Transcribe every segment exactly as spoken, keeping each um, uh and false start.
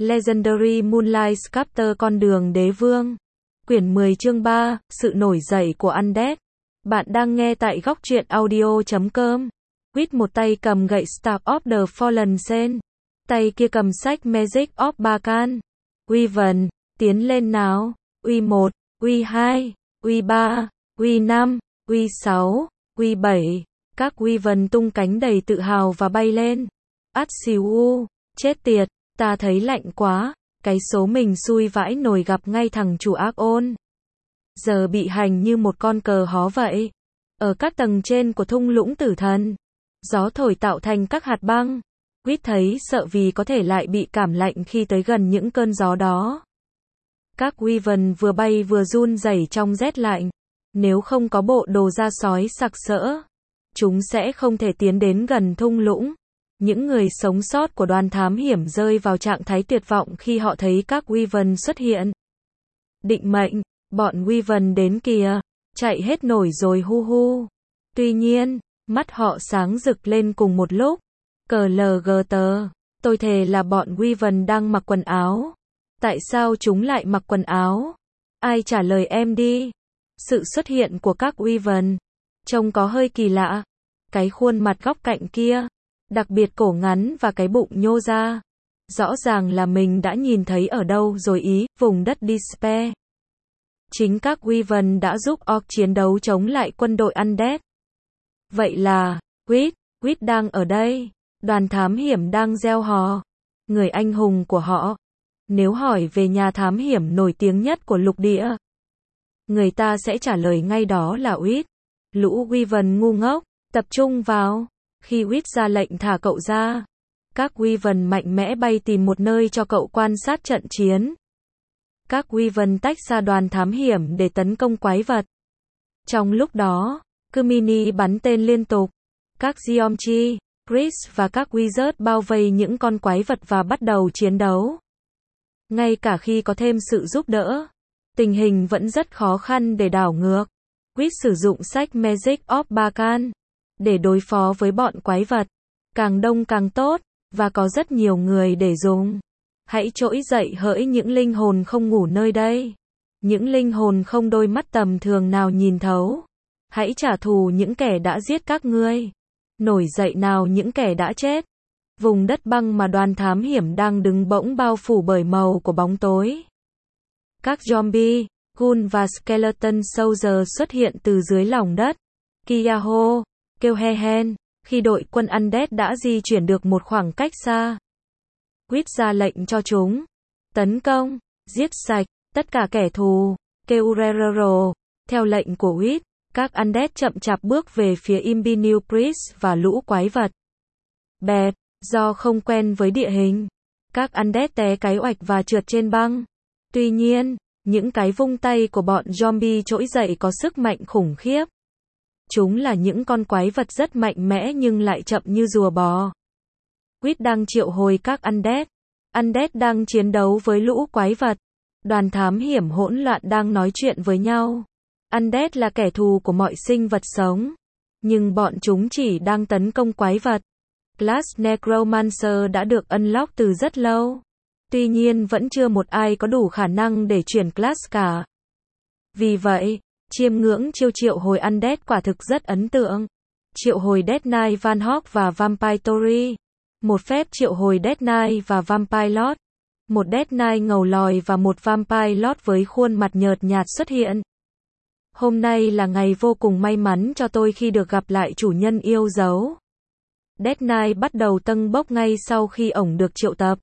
Legendary Moonlight Sculptor con đường đế vương. Quyển mười chương ba, sự nổi dậy của Undead. Bạn đang nghe tại góc truyện audio chấm com. Quýt một tay cầm gậy Staff of the Fallen Sen. Tay kia cầm sách Magic of Bacan. Wyvern, tiến lên nào. Uy một, Uy hai, Uy ba, Uy năm, Uy sáu, Uy bảy. Các Wyvern tung cánh đầy tự hào và bay lên. Át xìu u, chết tiệt, ta thấy lạnh quá, cái số mình xui vãi nồi gặp ngay thằng chủ ác ôn. Giờ bị hành như một con cờ hó vậy. Ở các tầng trên của thung lũng tử thần, gió thổi tạo thành các hạt băng. Quýt thấy sợ vì có thể lại bị cảm lạnh khi tới gần những cơn gió đó. Các Wyvern vừa bay vừa run rẩy trong rét lạnh. Nếu không có bộ đồ da sói sặc sỡ, chúng sẽ không thể tiến đến gần thung lũng. Những người sống sót của đoàn thám hiểm rơi vào trạng thái tuyệt vọng khi họ thấy các Wyvern xuất hiện. Định mệnh, bọn Wyvern đến kìa, chạy hết nổi rồi hu hu. Tuy nhiên, mắt họ sáng rực lên cùng một lúc. Cờ lờ gờ tờ, tôi thề là bọn Wyvern đang mặc quần áo. Tại sao chúng lại mặc quần áo? Ai trả lời em đi. Sự xuất hiện của các Wyvern trông có hơi kỳ lạ. Cái khuôn mặt góc cạnh kia, đặc biệt cổ ngắn và cái bụng nhô ra. Rõ ràng là mình đã nhìn thấy ở đâu rồi ý, vùng đất Despair. Chính các Wyvern đã giúp Orc chiến đấu chống lại quân đội Undead. Vậy là, Quýt, Quýt đang ở đây. Đoàn thám hiểm đang gieo hò. Người anh hùng của họ. Nếu hỏi về nhà thám hiểm nổi tiếng nhất của lục địa, người ta sẽ trả lời ngay đó là Quýt. Lũ Wyvern ngu ngốc, tập trung vào. Khi Quýt ra lệnh thả cậu ra, các Wyvern mạnh mẽ bay tìm một nơi cho cậu quan sát trận chiến. Các Wyvern tách ra đoàn thám hiểm để tấn công quái vật. Trong lúc đó, Kumini bắn tên liên tục. Các Geomchi, Chris và các Wizard bao vây những con quái vật và bắt đầu chiến đấu. Ngay cả khi có thêm sự giúp đỡ, tình hình vẫn rất khó khăn để đảo ngược. Quýt sử dụng sách Magic of Bacan để đối phó với bọn quái vật. Càng đông càng tốt, và có rất nhiều người để dùng. Hãy trỗi dậy hỡi những linh hồn không ngủ nơi đây. Những linh hồn không đôi mắt tầm thường nào nhìn thấu. Hãy trả thù những kẻ đã giết các ngươi. Nổi dậy nào những kẻ đã chết. Vùng đất băng mà đoàn thám hiểm đang đứng bỗng bao phủ bởi màu của bóng tối. Các zombie, ghoul và skeleton soldier xuất hiện từ dưới lòng đất. Kiaho, kêu he hen, khi đội quân Undead đã di chuyển được một khoảng cách xa. Quýt ra lệnh cho chúng. Tấn công, giết sạch, tất cả kẻ thù. Kêu rerero, theo lệnh của Quýt, các Undead chậm chạp bước về phía Imbiniu Priest và lũ quái vật. Bẹp, do không quen với địa hình, các Undead té cái oạch và trượt trên băng. Tuy nhiên, những cái vung tay của bọn zombie trỗi dậy có sức mạnh khủng khiếp. Chúng là những con quái vật rất mạnh mẽ nhưng lại chậm như rùa bò. Quýt đang triệu hồi các Undead. Undead đang chiến đấu với lũ quái vật. Đoàn thám hiểm hỗn loạn đang nói chuyện với nhau. Undead là kẻ thù của mọi sinh vật sống. Nhưng bọn chúng chỉ đang tấn công quái vật. Class Necromancer đã được unlock từ rất lâu. Tuy nhiên vẫn chưa một ai có đủ khả năng để chuyển class cả. Vì vậy, chiêm ngưỡng chiêu triệu hồi Undead quả thực rất ấn tượng. Triệu hồi Death Knight Van Hawk và Vampire Tori. Một phép triệu hồi Death Knight và Vampire Lord. Một Death Knight ngầu lòi và một Vampire Lord với khuôn mặt nhợt nhạt xuất hiện. Hôm nay là ngày vô cùng may mắn cho tôi khi được gặp lại chủ nhân yêu dấu. Death Knight bắt đầu tâng bốc ngay sau khi ổng được triệu tập.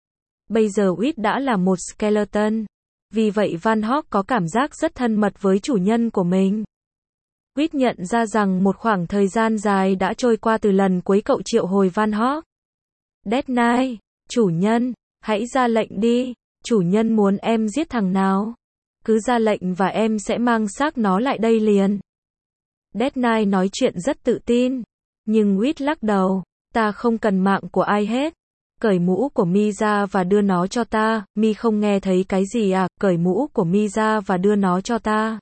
Bây giờ Quýt đã là một skeleton. Vì vậy Van Hawk có cảm giác rất thân mật với chủ nhân của mình. Quýt nhận ra rằng một khoảng thời gian dài đã trôi qua từ lần cuối cậu triệu hồi Van Hawk. Death Knight, chủ nhân, hãy ra lệnh đi. Chủ nhân muốn em giết thằng nào? Cứ ra lệnh và em sẽ mang xác nó lại đây liền. Death Knight nói chuyện rất tự tin. Nhưng Quýt lắc đầu. Ta không cần mạng của ai hết. Cởi mũ của mi ra và đưa nó cho ta. Mi không nghe thấy cái gì à? Cởi mũ của mi ra và đưa nó cho ta.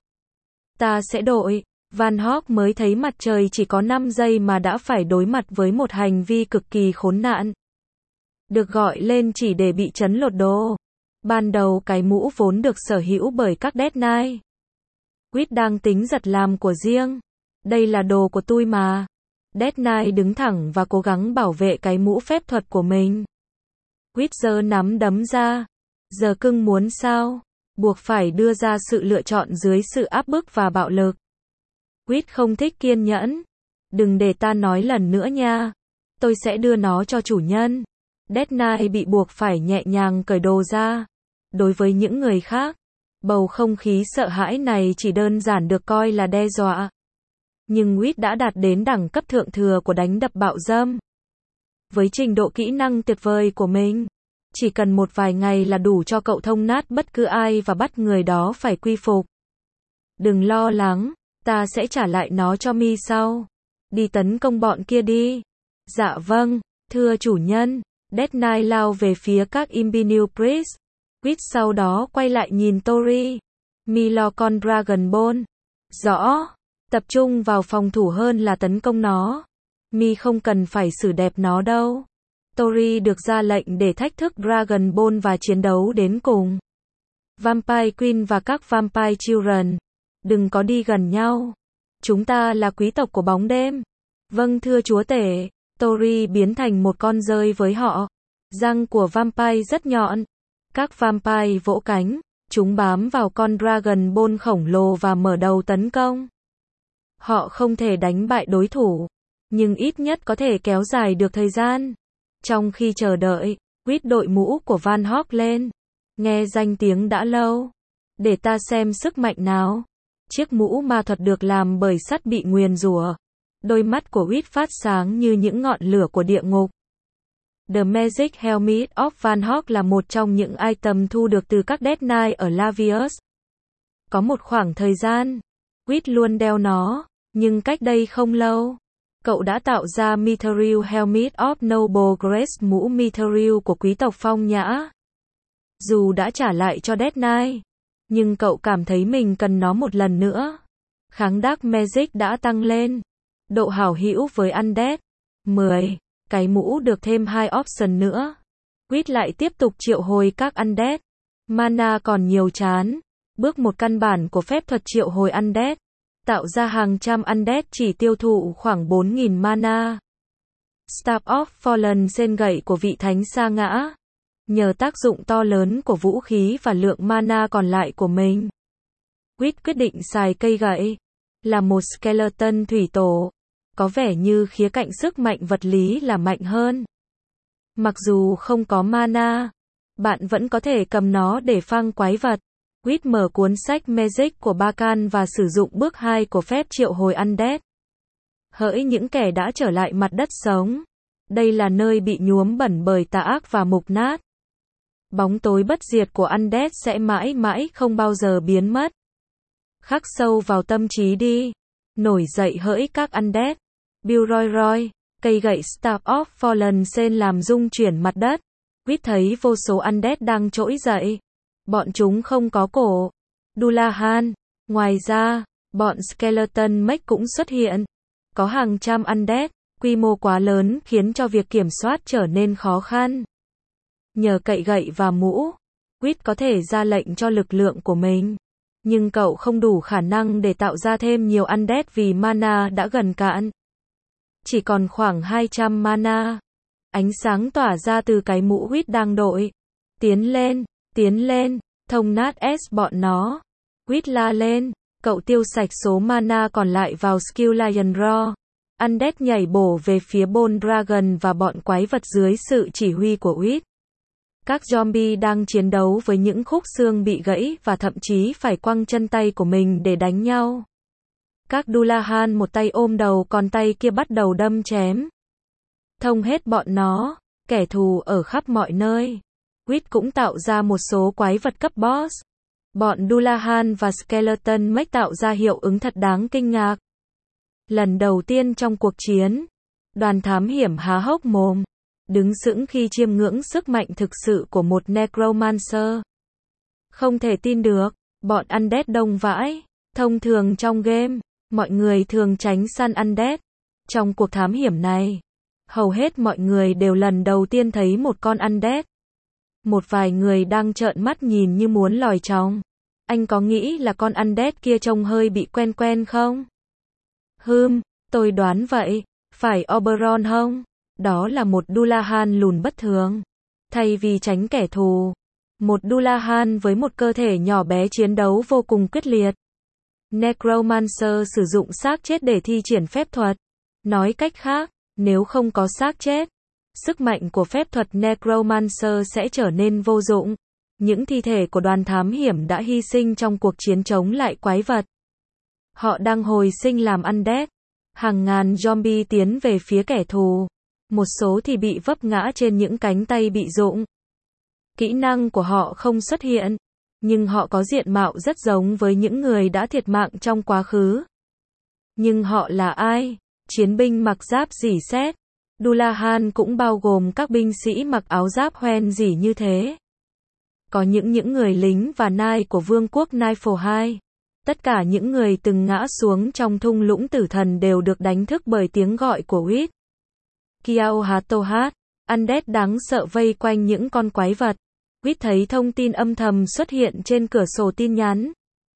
Ta sẽ đội. Van Hawk mới thấy mặt trời chỉ có năm giây mà đã phải đối mặt với một hành vi cực kỳ khốn nạn. được gọi lên chỉ để bị trấn lột đồ. Ban đầu cái mũ vốn được sở hữu bởi các Death Knight. Quýt đang tính giật làm của riêng. Đây là đồ của tôi mà. Death Knight đứng thẳng và cố gắng bảo vệ cái mũ phép thuật của mình. Quýt giơ nắm đấm ra. Giờ cưng muốn sao? Buộc phải đưa ra sự lựa chọn dưới sự áp bức và bạo lực. Quýt không thích kiên nhẫn. Đừng để ta nói lần nữa nha. Tôi sẽ đưa nó cho chủ nhân. Death Knight bị buộc phải nhẹ nhàng cởi đồ ra. Đối với những người khác, bầu không khí sợ hãi này chỉ đơn giản được coi là đe dọa. Nhưng Quýt đã đạt đến đẳng cấp thượng thừa của đánh đập bạo dâm. Với trình độ kỹ năng tuyệt vời của mình, chỉ cần một vài ngày là đủ cho cậu thông nát bất cứ ai và bắt người đó phải quy phục. Đừng lo lắng, ta sẽ trả lại nó cho mi sau. Đi tấn công bọn kia đi. Dạ vâng, thưa chủ nhân. Death Knight lao về phía các Imperial Priest. Quýt sau đó quay lại nhìn Tori. Mi lo con Dragon Ball. Rõ. Tập trung vào phòng thủ hơn là tấn công nó. Mi không cần phải xử đẹp nó đâu. Tori được ra lệnh để thách thức Dragon Ball và chiến đấu đến cùng. Vampire Queen và các Vampire Children. Đừng có đi gần nhau. Chúng ta là quý tộc của bóng đêm. Vâng thưa chúa tể. Tori biến thành một con dơi với họ. Răng của Vampire rất nhọn. Các Vampire vỗ cánh. Chúng bám vào con Dragon Ball khổng lồ và mở đầu tấn công. Họ không thể đánh bại đối thủ, nhưng ít nhất có thể kéo dài được thời gian. Trong khi chờ đợi, Quýt đội mũ của Van Hawk lên. Nghe danh tiếng đã lâu. Để ta xem sức mạnh nào. Chiếc mũ ma thuật được làm bởi sắt bị nguyền rủa. Đôi mắt của Quýt phát sáng như những ngọn lửa của địa ngục. The Magic Helmet of Van Hawk là một trong những item thu được từ các Death Knight ở Lavius. Có một khoảng thời gian, Quýt luôn đeo nó, nhưng cách đây không lâu, cậu đã tạo ra Mithril Helmet of Noble Grace, mũ Mithril của quý tộc phong nhã. Dù đã trả lại cho Death Knight, nhưng cậu cảm thấy mình cần nó một lần nữa. Kháng Dark Magic đã tăng lên. Độ hảo hữu với Undead. mười. Cái mũ được thêm hai option nữa. Quýt lại tiếp tục triệu hồi các Undead. Mana còn nhiều chán. Bước một căn bản của phép thuật triệu hồi Undead. Tạo ra hàng trăm Undead chỉ tiêu thụ khoảng bốn nghìn mana. Staff of Fallen, sên gậy của vị thánh sa ngã. Nhờ tác dụng to lớn của vũ khí và lượng mana còn lại của mình, Quýt quyết định xài cây gậy. Là một skeleton thủy tổ, có vẻ như khía cạnh sức mạnh vật lý là mạnh hơn. Mặc dù không có mana, bạn vẫn có thể cầm nó để phang quái vật. Quýt mở cuốn sách Magic của Bakan và sử dụng bước hai của phép triệu hồi Undead. Hỡi những kẻ đã trở lại mặt đất sống. Đây là nơi bị nhuốm bẩn bởi tà ác và mục nát. Bóng tối bất diệt của Undead sẽ mãi mãi không bao giờ biến mất. Khắc sâu vào tâm trí đi. Nổi dậy hỡi các Undead. Bill Roy Roy, cây gậy Staff of Fallen Sen làm rung chuyển mặt đất. Quýt thấy vô số Undead đang trỗi dậy. Bọn chúng không có cổ. Dullahan. Ngoài ra, bọn Skeleton Mech cũng xuất hiện. Có hàng trăm Undead, quy mô quá lớn khiến cho việc kiểm soát trở nên khó khăn. Nhờ cậy gậy và mũ, Quýt có thể ra lệnh cho lực lượng của mình. Nhưng cậu không đủ khả năng để tạo ra thêm nhiều Undead vì mana đã gần cạn. Chỉ còn khoảng hai trăm mana. Ánh sáng tỏa ra từ cái mũ Quýt đang đội. Tiến lên, tiến lên, thông nát S bọn nó. Quýt la lên, cậu tiêu sạch số mana còn lại vào skill Lion Roar. Undead nhảy bổ về phía Bone Dragon và bọn quái vật dưới sự chỉ huy của Quýt. Các zombie đang chiến đấu với những khúc xương bị gãy và thậm chí phải quăng chân tay của mình để đánh nhau. Các Dullahan một tay ôm đầu còn tay kia bắt đầu đâm chém. Thông hết bọn nó, kẻ thù ở khắp mọi nơi. Quýt cũng tạo ra một số quái vật cấp boss. Bọn Dullahan và Skeleton Mech tạo ra hiệu ứng thật đáng kinh ngạc. Lần đầu tiên trong cuộc chiến, đoàn thám hiểm há hốc mồm, đứng sững khi chiêm ngưỡng sức mạnh thực sự của một Necromancer. Không thể tin được, bọn Undead đông vãi. Thông thường trong game, mọi người thường tránh săn Undead. Trong cuộc thám hiểm này, Hầu hết mọi người đều lần đầu tiên thấy một con undead. Một vài người đang trợn mắt nhìn như muốn lòi chóng. Anh có nghĩ là con undead kia trông hơi bị quen quen không? Hừm, tôi đoán vậy. Phải Oberon không? Đó là một Dullahan lùn bất thường. Thay vì tránh kẻ thù, một Dullahan với một cơ thể nhỏ bé chiến đấu vô cùng quyết liệt. Necromancer sử dụng xác chết để thi triển phép thuật. Nói cách khác, nếu không có xác chết, sức mạnh của phép thuật Necromancer sẽ trở nên vô dụng. Những thi thể của đoàn thám hiểm đã hy sinh trong cuộc chiến chống lại quái vật. Họ đang hồi sinh làm undead. Hàng ngàn zombie tiến về phía kẻ thù. Một số thì bị vấp ngã trên những cánh tay bị rụng. Kỹ năng của họ không xuất hiện, nhưng họ có diện mạo rất giống với những người đã thiệt mạng trong quá khứ. Nhưng họ là ai? Chiến binh mặc giáp rỉ sét. Dullahan cũng bao gồm các binh sĩ mặc áo giáp hoen rỉ như thế. Có những những người lính và nai của vương quốc Niflheim. Tất cả những người từng ngã xuống trong thung lũng tử thần đều được đánh thức bởi tiếng gọi của Wit. Kiaohatohat, undead đáng sợ vây quanh những con quái vật. Wit thấy thông tin âm thầm xuất hiện trên cửa sổ tin nhắn.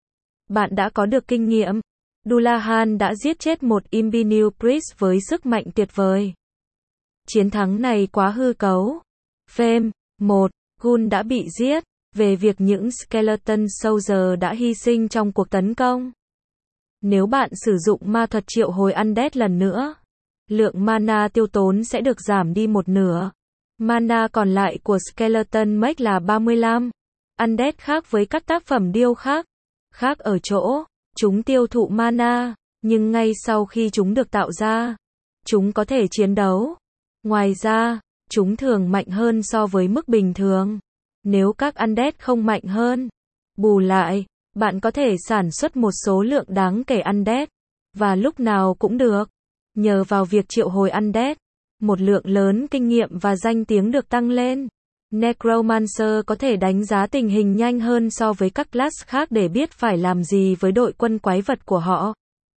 Bạn đã có được kinh nghiệm. Dullahan đã giết chết một Imbinil Priest với sức mạnh tuyệt vời. Chiến thắng này quá hư cấu. Phêm, một. Gun đã bị giết. Về việc những Skeleton Soldier đã hy sinh trong cuộc tấn công. Nếu bạn sử dụng ma thuật triệu hồi undead lần nữa, lượng mana tiêu tốn sẽ được giảm đi một nửa. Mana còn lại của Skeleton Mage là ba mươi lăm. Undead khác với các tác phẩm điêu khắc. Khác ở chỗ, chúng tiêu thụ mana, nhưng ngay sau khi chúng được tạo ra, chúng có thể chiến đấu. Ngoài ra, chúng thường mạnh hơn so với mức bình thường. Nếu các undead không mạnh hơn, bù lại, bạn có thể sản xuất một số lượng đáng kể undead, và lúc nào cũng được. Nhờ vào việc triệu hồi undead, một lượng lớn kinh nghiệm và danh tiếng được tăng lên. Necromancer có thể đánh giá tình hình nhanh hơn so với các class khác để biết phải làm gì với đội quân quái vật của họ.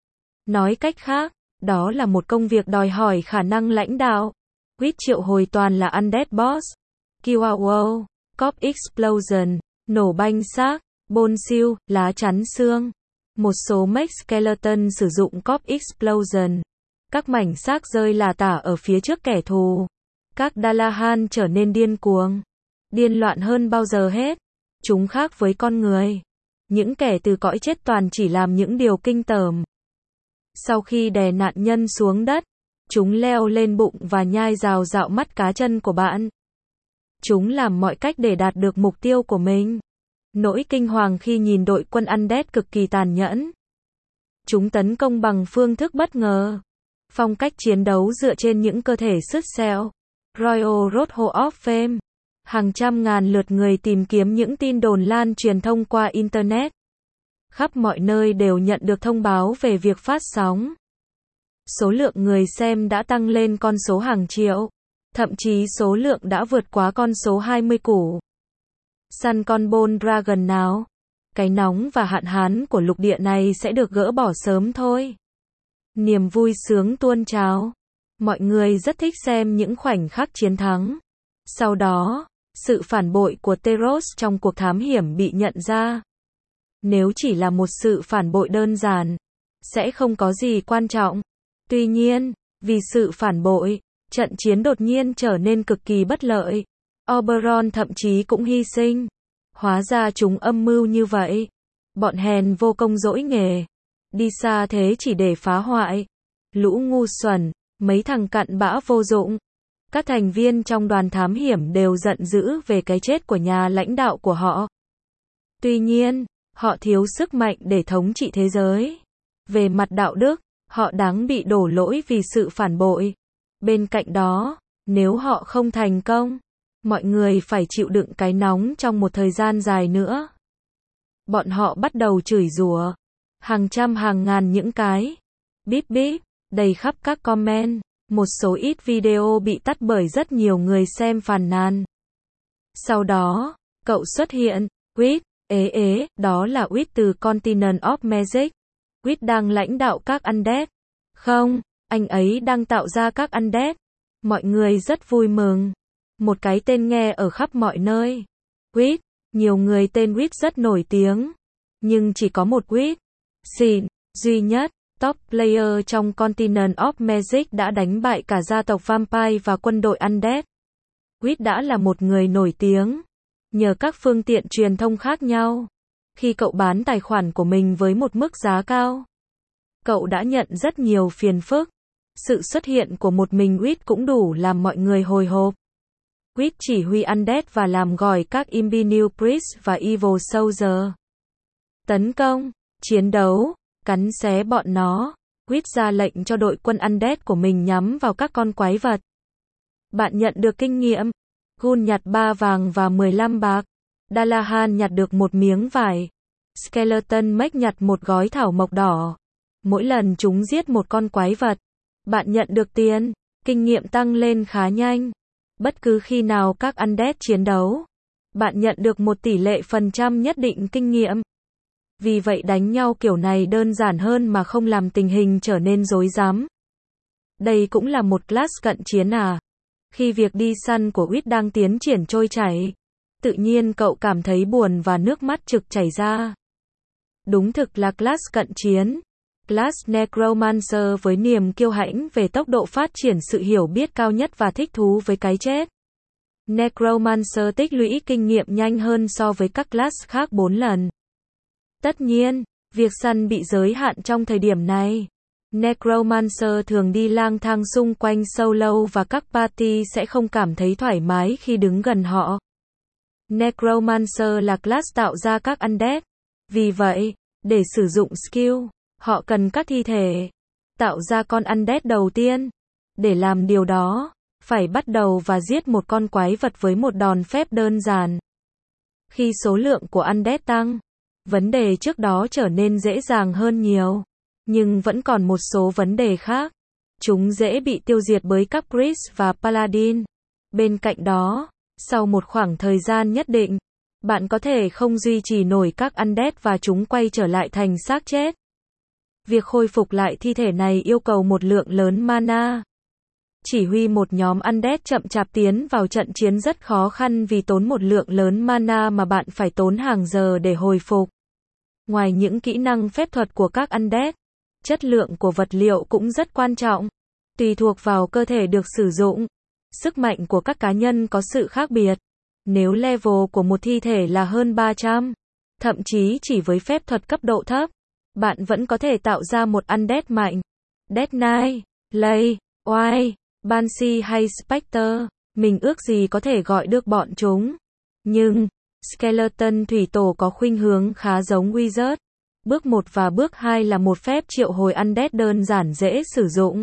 Nói cách khác, đó là một công việc đòi hỏi khả năng lãnh đạo. Quýt triệu hồi toàn là undead boss. Kiwawo, Corpse Explosion, nổ banh xác, bone seal, lá chắn xương. Một số mech skeleton sử dụng Corpse Explosion. Các mảnh xác rơi lả tả ở phía trước kẻ thù. Các Dullahan trở nên điên cuồng, điên loạn hơn bao giờ hết. Chúng khác với con người. Những kẻ từ cõi chết toàn chỉ làm những điều kinh tởm. Sau khi đè nạn nhân xuống đất, chúng leo lên bụng và nhai rào rạo mắt cá chân của bạn. Chúng làm mọi cách để đạt được mục tiêu của mình. Nỗi kinh hoàng khi nhìn đội quân undead cực kỳ tàn nhẫn. Chúng tấn công bằng phương thức bất ngờ. Phong cách chiến đấu dựa trên những cơ thể sứt sẹo. Royal Road Hall of Fame. Hàng trăm ngàn lượt người tìm kiếm những tin đồn lan truyền thông qua Internet. Khắp mọi nơi đều nhận được thông báo về việc phát sóng. Số lượng người xem đã tăng lên con số hàng triệu. Thậm chí số lượng đã vượt quá con số hai mươi củ. Săn con Bone Dragon nào. Cái nóng và hạn hán của lục địa này sẽ được gỡ bỏ sớm thôi. Niềm vui sướng tuôn trào. Mọi người rất thích xem những khoảnh khắc chiến thắng. Sau đó, sự phản bội của Teros trong cuộc thám hiểm bị nhận ra. Nếu chỉ là một sự phản bội đơn giản, sẽ không có gì quan trọng. Tuy nhiên, vì sự phản bội, trận chiến đột nhiên trở nên cực kỳ bất lợi. Oberon thậm chí cũng hy sinh. Hóa ra chúng âm mưu như vậy. Bọn hèn vô công dỗi nghề. Đi xa thế chỉ để phá hoại. Lũ ngu xuẩn, mấy thằng cặn bã vô dụng. Các thành viên trong đoàn thám hiểm đều giận dữ về cái chết của nhà lãnh đạo của họ. Tuy nhiên, họ thiếu sức mạnh để thống trị thế giới. Về mặt đạo đức, họ đáng bị đổ lỗi vì sự phản bội. Bên cạnh đó, nếu họ không thành công, mọi người phải chịu đựng cái nóng trong một thời gian dài nữa. Bọn họ bắt đầu chửi rủa. Hàng trăm hàng ngàn những cái bíp bíp đầy khắp các comment. Một số ít video bị tắt bởi rất nhiều người xem phàn nàn. Sau đó, cậu xuất hiện. Wit, ế ế, đó là Wit từ Continent of Magic. Wit đang lãnh đạo các undead. Không, anh ấy đang tạo ra các undead. Mọi người rất vui mừng. Một cái tên nghe ở khắp mọi nơi. Quýt. Nhiều người tên Quýt rất nổi tiếng. Nhưng chỉ có một Quýt. Xịn. Duy nhất. Top player trong Continent of Magic đã đánh bại cả gia tộc Vampire và quân đội Undead. Quýt đã là một người nổi tiếng. Nhờ các phương tiện truyền thông khác nhau. Khi cậu bán tài khoản của mình với một mức giá cao, cậu đã nhận rất nhiều phiền phức. Sự xuất hiện của một mình Quýt cũng đủ làm mọi người hồi hộp. Quýt chỉ huy Undead và làm gỏi các Imbinew Priest và Evil Soldier. Tấn công, chiến đấu, cắn xé bọn nó. Quýt ra lệnh cho đội quân Undead của mình nhắm vào các con quái vật. Bạn nhận được kinh nghiệm. Gun nhặt ba vàng và mười lăm bạc. Dalahan nhặt được một miếng vải. Skeleton Mech nhặt một gói thảo mộc đỏ. Mỗi lần chúng giết một con quái vật, bạn nhận được tiền. Kinh nghiệm tăng lên khá nhanh. Bất cứ khi nào các Undead chiến đấu, bạn nhận được một tỷ lệ phần trăm nhất định kinh nghiệm. Vì vậy đánh nhau kiểu này đơn giản hơn mà không làm tình hình trở nên rối rắm. Đây cũng là một class cận chiến à. Khi việc đi săn của Quýt đang tiến triển trôi chảy, tự nhiên cậu cảm thấy buồn và nước mắt trực chảy ra. Đúng thực là class cận chiến. Class Necromancer với niềm kiêu hãnh về tốc độ phát triển sự hiểu biết cao nhất và thích thú với cái chết. Necromancer tích lũy kinh nghiệm nhanh hơn so với các class khác bốn lần. Tất nhiên, việc săn bị giới hạn trong thời điểm này. Necromancer thường đi lang thang xung quanh solo và các party sẽ không cảm thấy thoải mái khi đứng gần họ. Necromancer là class tạo ra các Undead. Vì vậy, để sử dụng skill, họ cần các thi thể. Tạo ra con Undead đầu tiên. Để làm điều đó, phải bắt đầu và giết một con quái vật với một đòn phép đơn giản. Khi số lượng của Undead tăng, vấn đề trước đó trở nên dễ dàng hơn nhiều. Nhưng vẫn còn một số vấn đề khác. Chúng dễ bị tiêu diệt bởi các Priest và Paladin. Bên cạnh đó, sau một khoảng thời gian nhất định, bạn có thể không duy trì nổi các Undead và chúng quay trở lại thành xác chết. Việc khôi phục lại thi thể này yêu cầu một lượng lớn mana. Chỉ huy một nhóm Undead chậm chạp tiến vào trận chiến rất khó khăn vì tốn một lượng lớn mana mà bạn phải tốn hàng giờ để hồi phục. Ngoài những kỹ năng phép thuật của các Undead, chất lượng của vật liệu cũng rất quan trọng. Tùy thuộc vào cơ thể được sử dụng, sức mạnh của các cá nhân có sự khác biệt. Nếu level của một thi thể là hơn ba trăm, thậm chí chỉ với phép thuật cấp độ thấp, bạn vẫn có thể tạo ra một Undead mạnh. Death Knight, Lay, Oai, Banshee hay Spectre, mình ước gì có thể gọi được bọn chúng. Nhưng, Skeleton Thủy Tổ có khuynh hướng khá giống Wizard. Bước một và bước hai là một phép triệu hồi Undead đơn giản dễ sử dụng.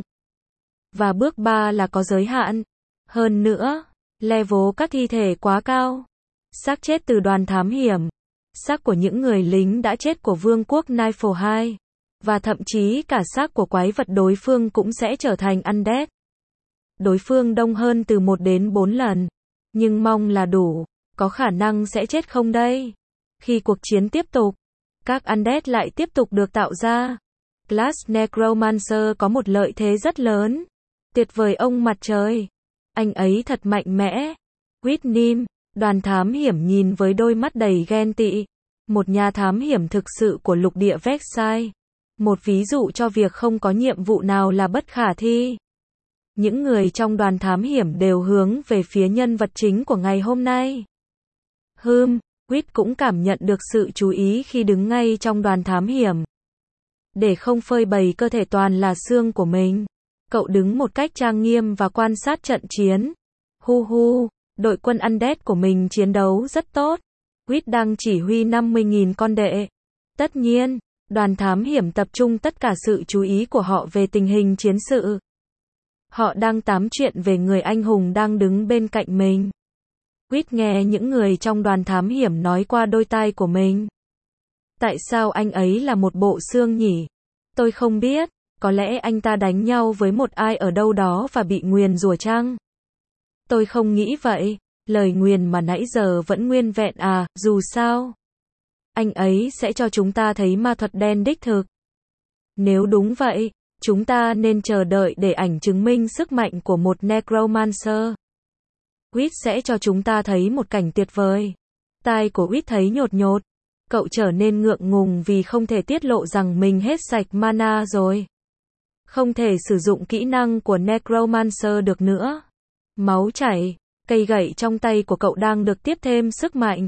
Và bước ba là có giới hạn. Hơn nữa, level các thi thể quá cao. Xác chết từ đoàn thám hiểm. Xác của những người lính đã chết của vương quốc Nightfall hai. Và thậm chí cả xác của quái vật đối phương cũng sẽ trở thành Undead. Đối phương đông hơn từ một đến bốn lần. Nhưng mong là đủ. Có khả năng sẽ chết không đây? Khi cuộc chiến tiếp tục, các Undead lại tiếp tục được tạo ra. Class Necromancer có một lợi thế rất lớn. Tuyệt vời ông mặt trời. Anh ấy thật mạnh mẽ. Whitnim, đoàn thám hiểm nhìn với đôi mắt đầy ghen tị. Một nhà thám hiểm thực sự của lục địa Vexai. Một ví dụ cho việc không có nhiệm vụ nào là bất khả thi. Những người trong đoàn thám hiểm đều hướng về phía nhân vật chính của ngày hôm nay. Hừm, Quýt cũng cảm nhận được sự chú ý khi đứng ngay trong đoàn thám hiểm. Để không phơi bày cơ thể toàn là xương của mình, cậu đứng một cách trang nghiêm và quan sát trận chiến. Hu hu, đội quân Undead của mình chiến đấu rất tốt. Quýt đang chỉ huy năm mươi nghìn con đệ. Tất nhiên, đoàn thám hiểm tập trung tất cả sự chú ý của họ về tình hình chiến sự. Họ đang tám chuyện về người anh hùng đang đứng bên cạnh mình. Quýt nghe những người trong đoàn thám hiểm nói qua đôi tai của mình. Tại sao anh ấy là một bộ xương nhỉ? Tôi không biết, có lẽ anh ta đánh nhau với một ai ở đâu đó và bị nguyền rủa chăng? Tôi không nghĩ vậy, lời nguyền mà nãy giờ vẫn nguyên vẹn à, dù sao. Anh ấy sẽ cho chúng ta thấy ma thuật đen đích thực. Nếu đúng vậy, Chúng ta nên chờ đợi để ảnh chứng minh sức mạnh của một Necromancer. Quýt sẽ cho chúng ta thấy một cảnh tuyệt vời. Tai của Quýt thấy nhột nhột. Cậu trở nên ngượng ngùng vì không thể tiết lộ rằng mình hết sạch mana rồi. Không thể sử dụng kỹ năng của Necromancer được nữa. Máu chảy, cây gậy trong tay của cậu đang được tiếp thêm sức mạnh.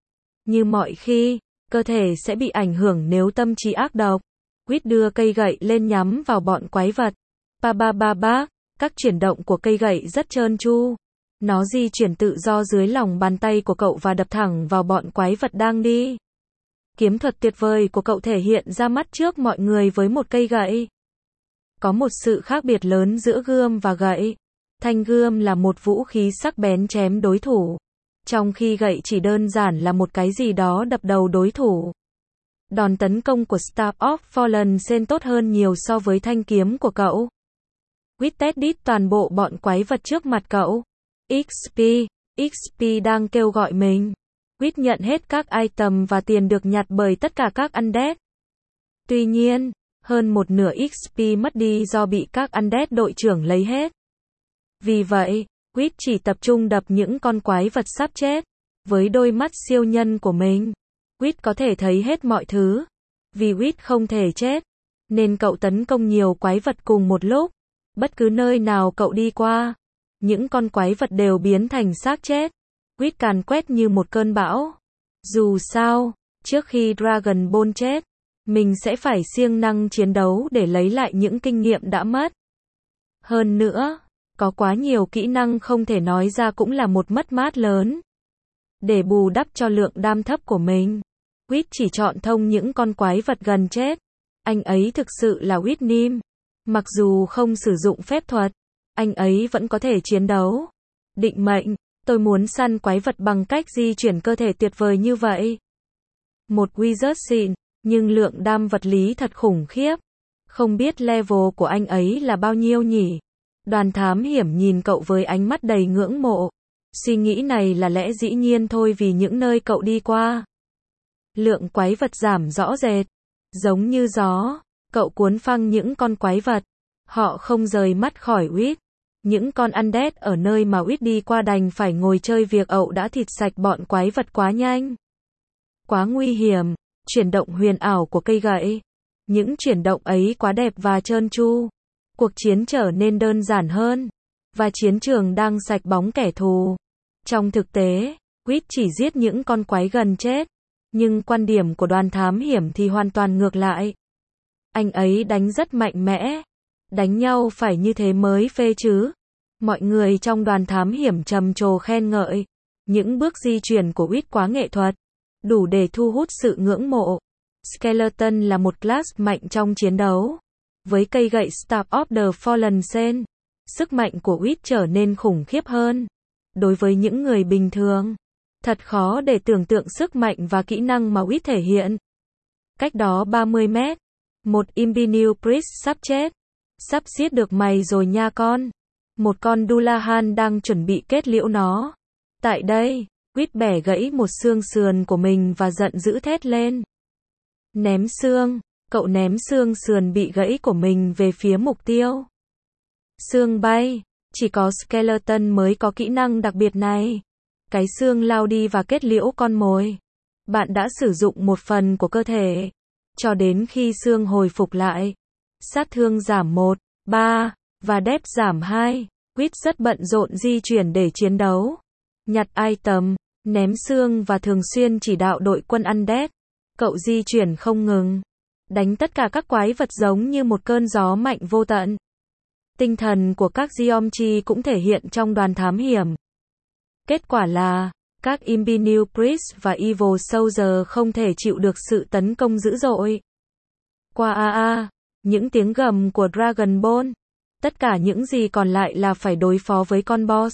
Như mọi khi, cơ thể sẽ bị ảnh hưởng nếu tâm trí ác độc. Quýt đưa cây gậy lên nhắm vào bọn quái vật. Ba ba ba ba, các chuyển động của cây gậy rất trơn tru. Nó di chuyển tự do dưới lòng bàn tay của cậu và đập thẳng vào bọn quái vật đang đi. Kiếm thuật tuyệt vời của cậu thể hiện ra mắt trước mọi người với một cây gậy. Có một sự khác biệt lớn giữa gươm và gậy. Thanh gươm là một vũ khí sắc bén chém đối thủ, trong khi gậy chỉ đơn giản là một cái gì đó đập đầu đối thủ. Đòn tấn công của Staff of Fallen Sen tốt hơn nhiều so với thanh kiếm của cậu. Quýt tét đít toàn bộ bọn quái vật trước mặt cậu. ích pê, ích pê đang kêu gọi mình. Quýt nhận hết các item và tiền được nhặt bởi tất cả các undead. Tuy nhiên, hơn một nửa ích pê mất đi do bị các undead đội trưởng lấy hết. Vì vậy, Quýt chỉ tập trung đập những con quái vật sắp chết. Với đôi mắt siêu nhân của mình, Quýt có thể thấy hết mọi thứ. Vì Quýt không thể chết, nên cậu tấn công nhiều quái vật cùng một lúc. Bất cứ nơi nào cậu đi qua, những con quái vật đều biến thành xác chết. Quýt càn quét như một cơn bão. Dù sao, trước khi Dragon Ball chết, mình sẽ phải siêng năng chiến đấu để lấy lại những kinh nghiệm đã mất. Hơn nữa, có quá nhiều kỹ năng không thể nói ra cũng là một mất mát lớn. Để bù đắp cho lượng đam thấp của mình, Quýt chỉ chọn thông những con quái vật gần chết. Anh ấy thực sự là Whitnim. Mặc dù không sử dụng phép thuật, anh ấy vẫn có thể chiến đấu. Định mệnh, tôi muốn săn quái vật bằng cách di chuyển cơ thể tuyệt vời như vậy. Một wizard xịn, nhưng lượng đam vật lý thật khủng khiếp. Không biết level của anh ấy là bao nhiêu nhỉ? Đoàn thám hiểm nhìn cậu với ánh mắt đầy ngưỡng mộ. Suy nghĩ này là lẽ dĩ nhiên thôi vì những nơi cậu đi qua. Lượng quái vật giảm rõ rệt. Giống như gió, cậu cuốn phăng những con quái vật. Họ không rời mắt khỏi Quýt. Những con undead ở nơi mà Quýt đi qua đành phải ngồi chơi việc ậu đã thịt sạch bọn quái vật quá nhanh. Quá nguy hiểm. Chuyển động huyền ảo của cây gậy. Những chuyển động ấy quá đẹp và trơn tru. Cuộc chiến trở nên đơn giản hơn. Và chiến trường đang sạch bóng kẻ thù. Trong thực tế, Quýt chỉ giết những con quái gần chết. Nhưng quan điểm của đoàn thám hiểm thì hoàn toàn ngược lại. Anh ấy đánh rất mạnh mẽ. Đánh nhau phải như thế mới phê chứ. Mọi người trong đoàn thám hiểm trầm trồ khen ngợi. Những bước di chuyển của Quýt quá nghệ thuật. Đủ để thu hút sự ngưỡng mộ. Skeleton là một class mạnh trong chiến đấu. Với cây gậy Staff of the Fallen Sen, sức mạnh của Quýt trở nên khủng khiếp hơn. Đối với những người bình thường, thật khó để tưởng tượng sức mạnh và kỹ năng mà Quýt thể hiện. Cách đó ba mươi mét, một Imbinil Priest sắp chết. Sắp giết được mày rồi nha con. Một con Dullahan đang chuẩn bị kết liễu nó. Tại đây, Quýt bẻ gãy một xương sườn của mình và giận dữ thét lên. Ném xương, cậu ném xương sườn bị gãy của mình về phía mục tiêu. Xương bay, chỉ có Skeleton mới có kỹ năng đặc biệt này. Cái xương lao đi và kết liễu con mồi. Bạn đã sử dụng một phần của cơ thể, cho đến khi xương hồi phục lại. Sát thương giảm một, ba, và depth giảm hai. Quýt rất bận rộn di chuyển để chiến đấu. Nhặt item, ném xương và thường xuyên chỉ đạo đội quân undead. Cậu di chuyển không ngừng. Đánh tất cả các quái vật giống như một cơn gió mạnh vô tận. Tinh thần của các Geomchi cũng thể hiện trong đoàn thám hiểm. Kết quả là, các Imbinil Priest và Evil Soldier không thể chịu được sự tấn công dữ dội. Qua a a, những tiếng gầm của Dragon Ball. Tất cả những gì còn lại là phải đối phó với con boss.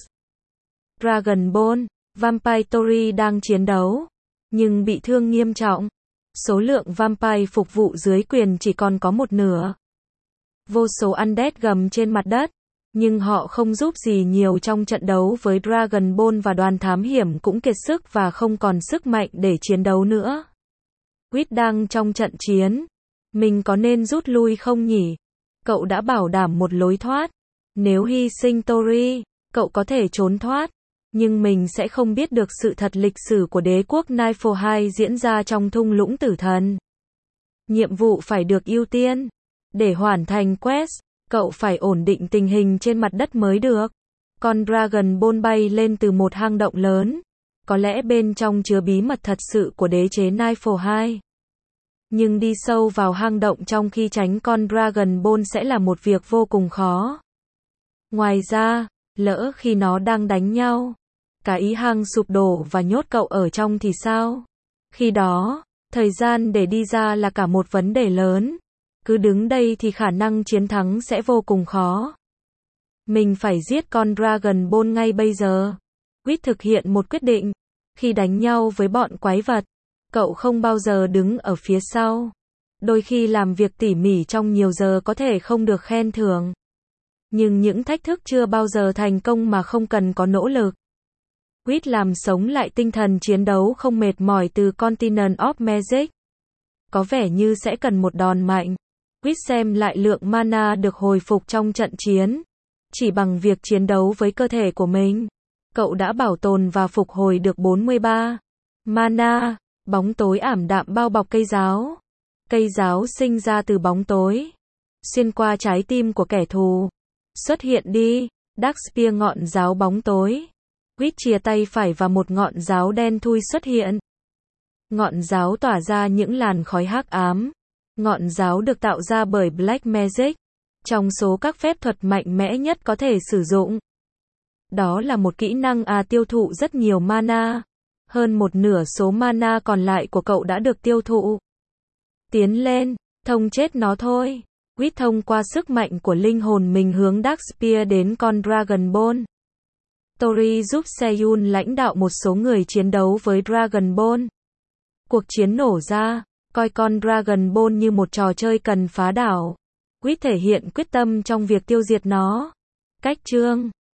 Dragon Ball, Vampire Tori đang chiến đấu, nhưng bị thương nghiêm trọng. Số lượng vampire phục vụ dưới quyền chỉ còn có một nửa. Vô số undead gầm trên mặt đất, nhưng họ không giúp gì nhiều trong trận đấu với Dragon Ball và đoàn thám hiểm cũng kiệt sức và không còn sức mạnh để chiến đấu nữa. Quýt đang trong trận chiến. Mình có nên rút lui không nhỉ? cậu đã bảo đảm một lối thoát. Nếu hy sinh Tori, cậu có thể trốn thoát. Nhưng mình sẽ không biết được sự thật lịch sử của đế quốc Niflheim diễn ra trong thung lũng tử thần. Nhiệm vụ phải được ưu tiên. Để hoàn thành quest, cậu phải ổn định tình hình trên mặt đất mới được. Con Dragon Ball bay lên từ một hang động lớn. Có lẽ bên trong chứa bí mật thật sự của đế chế Niflheim. Nhưng đi sâu vào hang động trong khi tránh con Dragon Ball sẽ là một việc vô cùng khó. Ngoài ra, lỡ khi nó đang đánh nhau, cả ý hang sụp đổ và nhốt cậu ở trong thì sao? Khi đó, thời gian để đi ra là cả một vấn đề lớn. Cứ đứng đây thì khả năng chiến thắng sẽ vô cùng khó. Mình phải giết con Dragon Ball ngay bây giờ. Quýt thực hiện một quyết định. Khi đánh nhau với bọn quái vật, cậu không bao giờ đứng ở phía sau. Đôi khi làm việc tỉ mỉ trong nhiều giờ có thể không được khen thưởng. Nhưng những thách thức chưa bao giờ thành công mà không cần có nỗ lực. Quýt làm sống lại tinh thần chiến đấu không mệt mỏi từ Continent of Magic. Có vẻ như sẽ cần một đòn mạnh. Quýt xem lại lượng mana được hồi phục trong trận chiến. Chỉ bằng việc chiến đấu với cơ thể của mình, cậu đã bảo tồn và phục hồi được bốn mươi ba mana. Bóng tối ảm đạm bao bọc cây giáo. Cây giáo sinh ra từ bóng tối, xuyên qua trái tim của kẻ thù. Xuất hiện đi, Dark Spear ngọn giáo bóng tối. Quýt chia tay phải và một ngọn giáo đen thui xuất hiện. Ngọn giáo tỏa ra những làn khói hắc ám. Ngọn giáo được tạo ra bởi Black Magic, trong số các phép thuật mạnh mẽ nhất có thể sử dụng. Đó là một kỹ năng à tiêu thụ rất nhiều mana. Hơn một nửa số mana còn lại của cậu đã được tiêu thụ. Tiến lên, thông chết nó thôi. Quýt thông qua sức mạnh của linh hồn mình hướng Dark Spear đến con Dragon Ball. Tori giúp Seyun lãnh đạo một số người chiến đấu với Dragon Ball. Cuộc chiến nổ ra, coi con Dragon Ball như một trò chơi cần phá đảo. Quýt thể hiện quyết tâm trong việc tiêu diệt nó. Cách chương